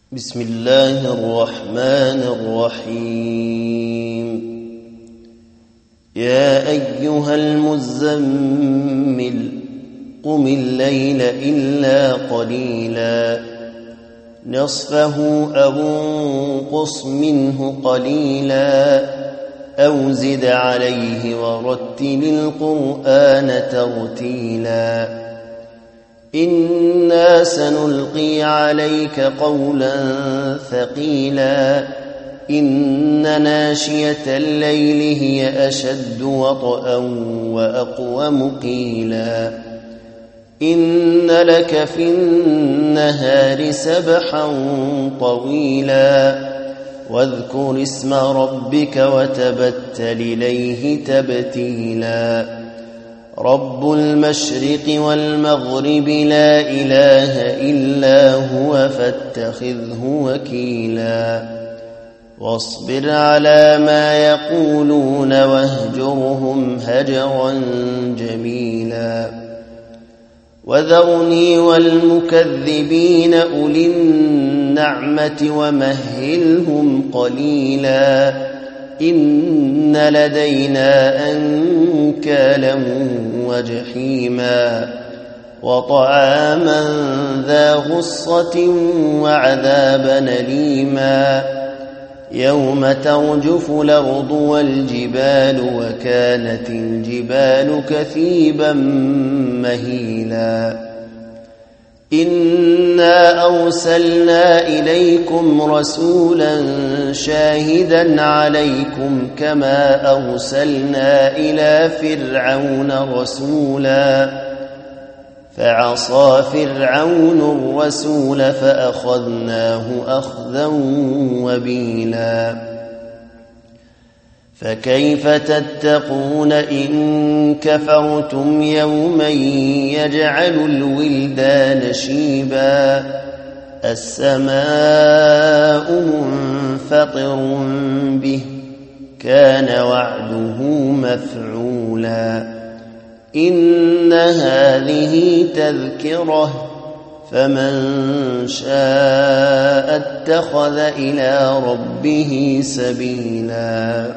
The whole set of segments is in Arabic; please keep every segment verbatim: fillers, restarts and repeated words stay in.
بسم الله الرحمن الرحيم. يا أيها المزمل قم الليل إلا قليلا نصفه أو انقص منه قليلا أو زد عليه ورتل القرآن ترتيلا إنا سنلقي عليك قولا ثقيلا إن ناشية الليل هي أشد وطئا وأقوم قيلا إن لك في النهار سبحا طويلا واذكر اسم ربك وتبتل إليه تبتيلا رب المشرق والمغرب لا إله إلا هو فاتخذه وكيلا واصبر على ما يقولون واهجرهم هجرا جميلا وذرني والمكذبين أولي النعمة ومهلهم قليلا إن لدينا أنكالا وجحيما وطعاما ذا غصة وعذابا أليما يوم ترجف الأرض والجبال وكانت الجبال كثيبا مهيلا إنا أرسلنا إليكم رسولا شاهدا عليكم كما أرسلنا إلى فرعون رسولا فعصى فرعون الرسول فأخذناه أخذا وبيلا فكيف تتقون إن كفرتم يوما يجعل الولدان شيبا السماء منفطر به كان وعده مفعولا إن هذه تذكرة فمن شاء اتخذ إلى ربه سبيلا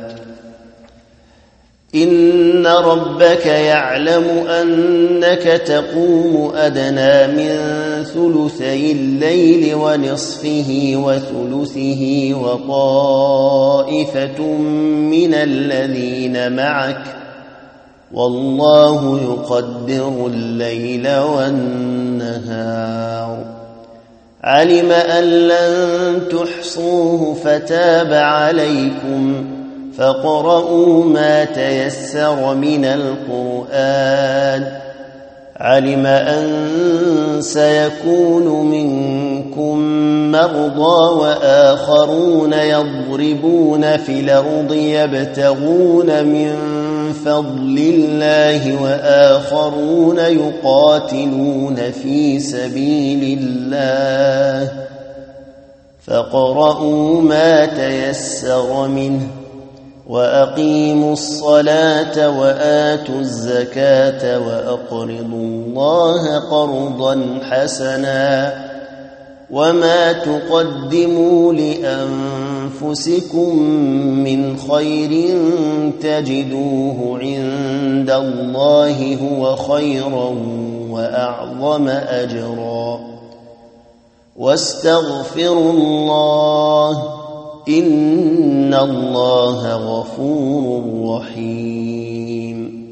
إن ربك يعلم أنك تقوم أدنى من ثلثي الليل ونصفه وثلثه وطائفة من الذين معك والله يقدر الليل والنهار علم أن لن تحصوه فتاب عليكم فاقرؤوا ما تيسر من القرآن علم أن سيكون منكم مرضى وآخرون يضربون في الأرض يبتغون من فضل الله وآخرون يقاتلون في سبيل الله فاقرؤوا ما تيسر منه وأقيموا الصلاة وآتوا الزكاة وأقرضوا الله قرضا حسنا وما تقدموا لأنفسكم من خير تجدوه عند الله هو خيرا وأعظم أجرا واستغفروا الله إن الله غفور رحيم.